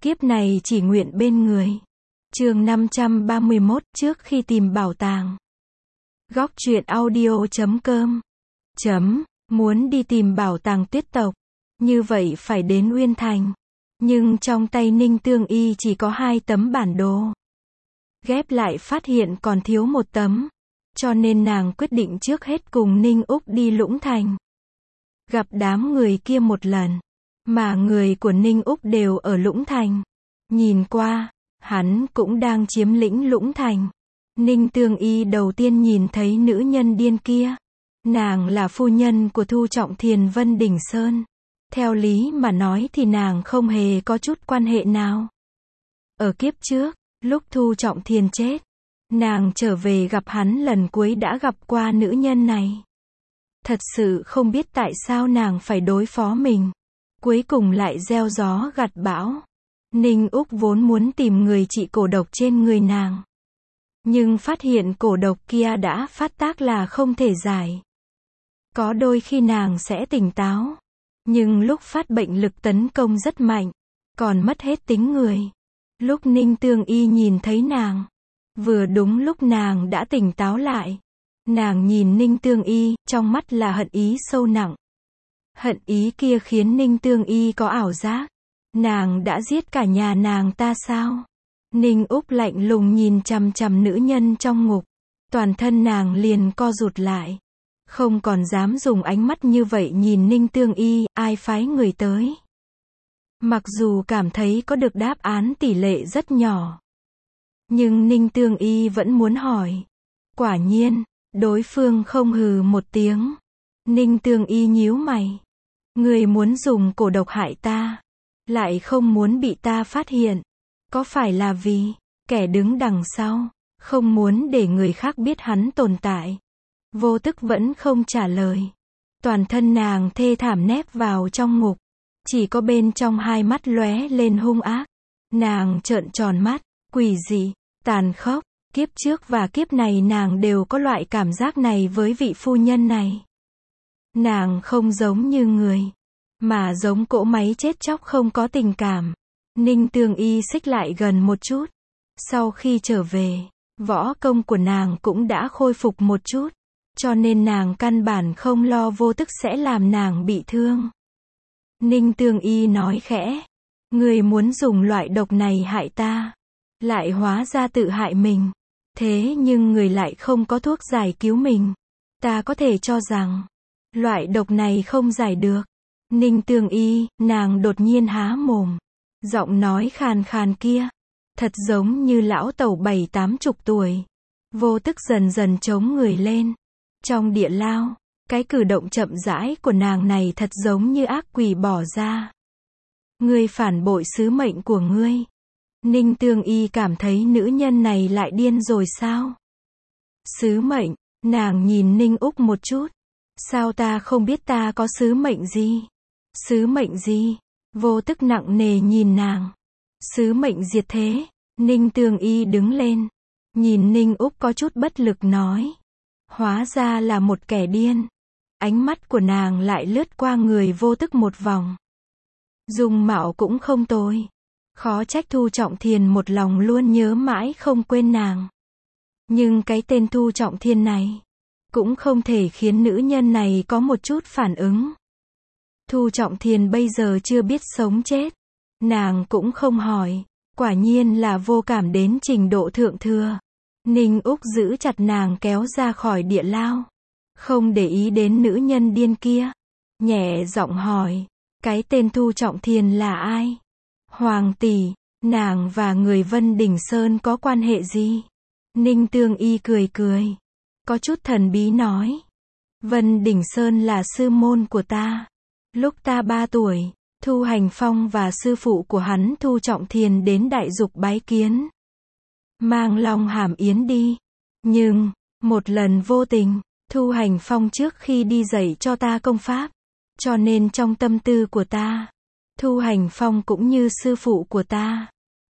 Kiếp này chỉ nguyện bên người. Chương 531, trước khi tìm bảo tàng. Góc truyện audio.com. Muốn đi tìm bảo tàng tuyết tộc, như vậy phải đến Uyên Thành. Nhưng trong tay Ninh Tương Y chỉ có 2 tấm bản đồ. Ghép lại phát hiện còn thiếu 1 tấm. Cho nên nàng quyết định trước hết cùng Ninh Úc đi Lũng Thành. Gặp đám người kia một lần. Mà người của Ninh Úc đều ở Lũng Thành. Nhìn qua, hắn cũng đang chiếm lĩnh Lũng Thành. Ninh Tương Y đầu tiên nhìn thấy nữ nhân điên kia. Nàng là phu nhân của Thu Trọng Thiền Vân Đỉnh Sơn. Theo lý mà nói thì nàng không hề có chút quan hệ nào. Ở kiếp trước, lúc Thu Trọng Thiền chết, nàng trở về gặp hắn lần cuối đã gặp qua nữ nhân này. Thật sự không biết tại sao nàng phải đối phó mình. Cuối cùng lại gieo gió gặt bão. Ninh Úc vốn muốn tìm người trị cổ độc trên người nàng. Nhưng phát hiện cổ độc kia đã phát tác là không thể giải. Có đôi khi nàng sẽ tỉnh táo. Nhưng lúc phát bệnh lực tấn công rất mạnh. Còn mất hết tính người. Lúc Ninh Tương Y nhìn thấy nàng. Vừa đúng lúc nàng đã tỉnh táo lại. Nàng nhìn Ninh Tương Y, trong mắt là hận ý sâu nặng. Hận ý kia khiến Ninh Tương Y có ảo giác. Nàng đã giết cả nhà nàng ta sao? Ninh Úc lạnh lùng nhìn chằm chằm nữ nhân trong ngục. Toàn thân nàng liền co rụt lại. Không còn dám dùng ánh mắt như vậy nhìn Ninh Tương Y, ai phái người tới. Mặc dù cảm thấy có được đáp án tỷ lệ rất nhỏ. Nhưng Ninh Tương Y vẫn muốn hỏi. Quả nhiên, đối phương không hừ một tiếng. Ninh Tương Y nhíu mày. Người muốn dùng cổ độc hại ta. Lại không muốn bị ta phát hiện. Có phải là vì kẻ đứng đằng sau không muốn để người khác biết hắn tồn tại? Vô Tức vẫn không trả lời. Toàn thân nàng thê thảm nép vào trong ngục. Chỉ có bên trong 2 mắt lóe lên hung ác. Nàng trợn tròn mắt, quỷ dị, tàn khốc. Kiếp trước và kiếp này nàng đều có loại cảm giác này với vị phu nhân này. Nàng không giống như người, mà giống cỗ máy chết chóc không có tình cảm. Ninh Tương Y xích lại gần một chút. Sau khi trở về, võ công của nàng cũng đã khôi phục một chút. Cho nên nàng căn bản không lo Vô Tức sẽ làm nàng bị thương. Ninh Tương Y nói khẽ. Người muốn dùng loại độc này hại ta. Lại hóa ra tự hại mình. Thế nhưng người lại không có thuốc giải cứu mình. Ta có thể cho rằng loại độc này không giải được. Ninh Tương Y, nàng đột nhiên há mồm. Giọng nói khàn khàn kia. Thật giống như lão tẩu 70-80 tuổi. Vô Tức dần dần chống người lên. Trong địa lao, cái cử động chậm rãi của nàng này thật giống như ác quỷ bỏ ra. Ngươi phản bội sứ mệnh của ngươi. Ninh Tương Y cảm thấy nữ nhân này lại điên rồi sao? Sứ mệnh, nàng nhìn Ninh Úc một chút. Sao ta không biết ta có sứ mệnh gì? Sứ mệnh gì? Vô Tức nặng nề nhìn nàng. Sứ mệnh diệt thế. Ninh Tương Y đứng lên. Nhìn Ninh Úc có chút bất lực nói. Hóa ra là một kẻ điên. Ánh mắt của nàng lại lướt qua người Vô Tức một vòng. Dung mạo cũng không tồi. Khó trách Thu Trọng Thiền một lòng luôn nhớ mãi không quên nàng. Nhưng cái tên Thu Trọng Thiên này cũng không thể khiến nữ nhân này có một chút phản ứng. Thu Trọng Thiền bây giờ chưa biết sống chết. Nàng cũng không hỏi. Quả nhiên là vô cảm đến trình độ thượng thừa. Ninh Úc giữ chặt nàng kéo ra khỏi địa lao. Không để ý đến nữ nhân điên kia. Nhẹ giọng hỏi. Cái tên Thu Trọng Thiền là ai? Hoàng tỷ, nàng và người Vân Đỉnh Sơn có quan hệ gì? Ninh Tương Y cười cười. Có chút thần bí nói. Vân Đỉnh Sơn là sư môn của ta. Lúc ta 3 tuổi, Thu Hành Phong và sư phụ của hắn Thu Trọng Thiền đến Đại Dục bái kiến. Mang Long Hàm Yến đi. Nhưng, một lần vô tình, Thu Hành Phong trước khi đi dạy cho ta công pháp. Cho nên trong tâm tư của ta, Thu Hành Phong cũng như sư phụ của ta.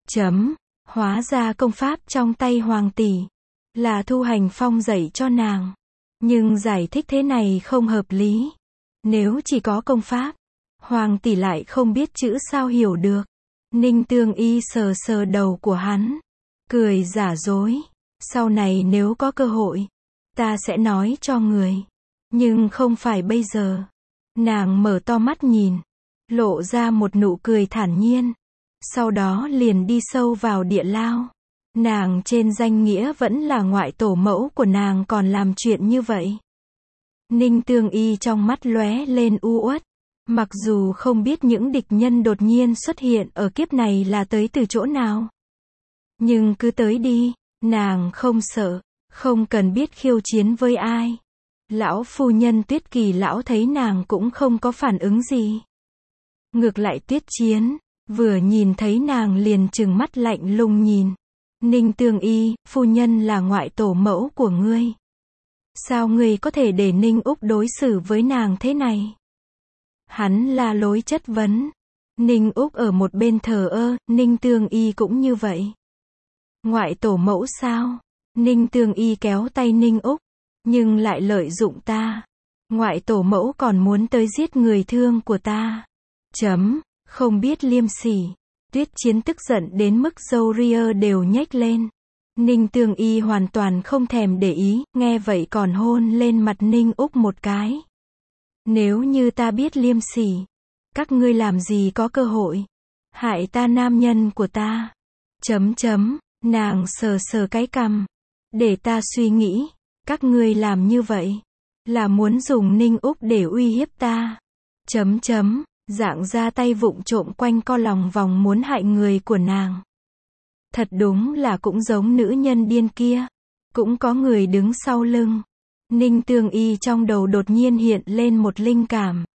Hóa ra công pháp trong tay Hoàng tỷ là Thu Hành Phong dạy cho nàng. Nhưng giải thích thế này không hợp lý. Nếu chỉ có công pháp, Hoàng tỷ lại không biết chữ sao hiểu được. Ninh Tương Y sờ sờ đầu của hắn, cười giả dối. Sau này nếu có cơ hội, ta sẽ nói cho người. Nhưng không phải bây giờ. Nàng mở to mắt nhìn, lộ ra một nụ cười thản nhiên. Sau đó liền đi sâu vào địa lao. Nàng trên danh nghĩa vẫn là ngoại tổ mẫu của nàng còn làm chuyện như vậy. Ninh Tương Y trong mắt lóe lên u uất. Mặc dù không biết những địch nhân đột nhiên xuất hiện ở kiếp này là tới từ chỗ nào. Nhưng cứ tới đi, nàng không sợ, không cần biết khiêu chiến với ai. Lão phu nhân Tuyết Kỳ lão thấy nàng cũng không có phản ứng gì. Ngược lại Tuyết Chiến, vừa nhìn thấy nàng liền trừng mắt lạnh lùng nhìn. Ninh Tương Y, phu nhân là ngoại tổ mẫu của ngươi. Sao ngươi có thể để Ninh Úc đối xử với nàng thế này? Hắn la lối chất vấn. Ninh Úc ở một bên thờ ơ, Ninh Tương Y cũng như vậy. Ngoại tổ mẫu sao? Ninh Tương Y kéo tay Ninh Úc, nhưng lại lợi dụng ta. Ngoại tổ mẫu còn muốn tới giết người thương của ta. Không biết liêm sỉ. Tuyết Chiến tức giận đến mức râu ria đều nhếch lên. Ninh Tương Y hoàn toàn không thèm để ý, nghe vậy còn hôn lên mặt Ninh Úc một cái. Nếu như ta biết liêm sỉ, các ngươi làm gì có cơ hội hại ta nam nhân của ta. Nàng sờ sờ cái cằm. Để ta suy nghĩ, các ngươi làm như vậy là muốn dùng Ninh Úc để uy hiếp ta. Dạng ra tay vụng trộm quanh co lòng vòng muốn hại người của nàng. Thật đúng là cũng giống nữ nhân điên kia. Cũng có người đứng sau lưng. Ninh Tương Y trong đầu đột nhiên hiện lên một linh cảm.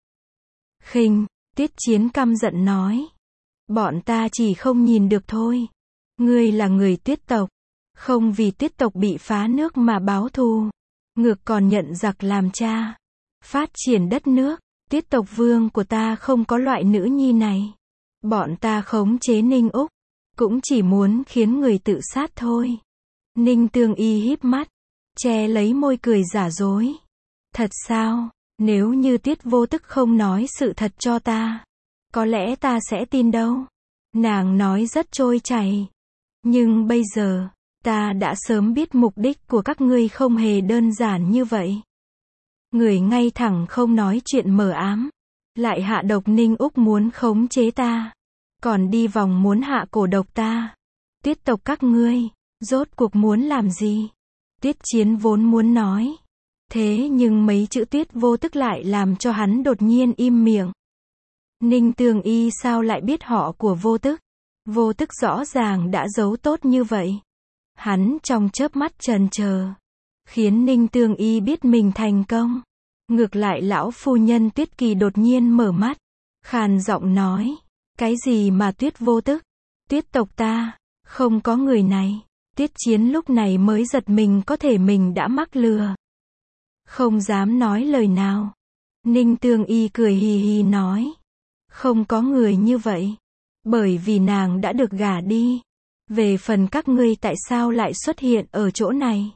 Khinh, Tuyết Chiến căm giận nói. Bọn ta chỉ không nhìn được thôi. Ngươi là người Tuyết tộc. Không vì Tuyết tộc bị phá nước mà báo thù. Ngược còn nhận giặc làm cha. Phát triển đất nước. Tuyết tộc vương của ta không có loại nữ nhi này. Bọn ta khống chế Ninh Úc. Cũng chỉ muốn khiến người tự sát thôi. Ninh Tương Y híp mắt. Che lấy môi cười giả dối. Thật sao? Nếu như Tiết Vô Tức không nói sự thật cho ta, có lẽ ta sẽ tin đâu. Nàng nói rất trôi chảy. Nhưng bây giờ, ta đã sớm biết mục đích của các ngươi không hề đơn giản như vậy. Người ngay thẳng không nói chuyện mờ ám. Lại hạ độc Ninh Úc muốn khống chế ta. Còn đi vòng muốn hạ cổ độc ta. Tuyết tộc các ngươi, rốt cuộc muốn làm gì? Tuyết Chiến vốn muốn nói. Thế nhưng mấy chữ Tuyết Vô Tức lại làm cho hắn đột nhiên im miệng. Ninh Tương Y sao lại biết họ của Vô Tức? Vô Tức rõ ràng đã giấu tốt như vậy. Hắn trong chớp mắt chần chờ, khiến Ninh Tương Y biết mình thành công. Ngược lại lão phu nhân Tuyết Kỳ đột nhiên mở mắt, khàn giọng nói. Cái gì mà Tuyết Vô Tức? Tuyết tộc ta, không có người này. Tuyết Chiến lúc này mới giật mình có thể mình đã mắc lừa. Không dám nói lời nào. Ninh Tương Y cười hì hì nói. Không có người như vậy. Bởi vì nàng đã được gả đi. Về phần các ngươi tại sao lại xuất hiện ở chỗ này?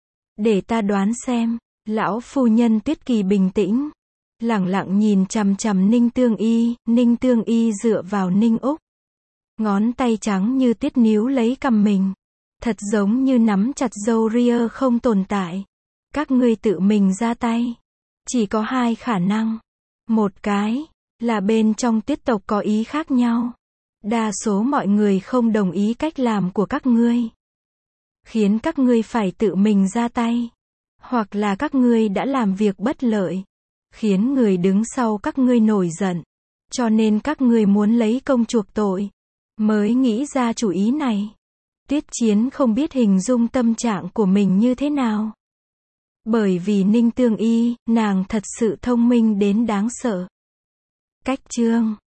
Để ta đoán xem. Lão phu nhân Tuyết Kỳ bình tĩnh. Lẳng lặng nhìn chằm chằm Ninh Tương Y. Ninh Tương Y dựa vào Ninh Úc. Ngón tay trắng như tuyết níu lấy cằm mình. Thật giống như nắm chặt râu ria không tồn tại. Các ngươi tự mình ra tay. Chỉ có hai khả năng. Một cái, là bên trong Tuyết tộc có ý khác nhau. Đa số mọi người không đồng ý cách làm của các ngươi. Khiến các ngươi phải tự mình ra tay. Hoặc là các ngươi đã làm việc bất lợi. Khiến người đứng sau các ngươi nổi giận. Cho nên các ngươi muốn lấy công chuộc tội. Mới nghĩ ra chủ ý này. Tuyết Chiến không biết hình dung tâm trạng của mình như thế nào. Bởi vì Ninh Tương Y, nàng thật sự thông minh đến đáng sợ. Cách chương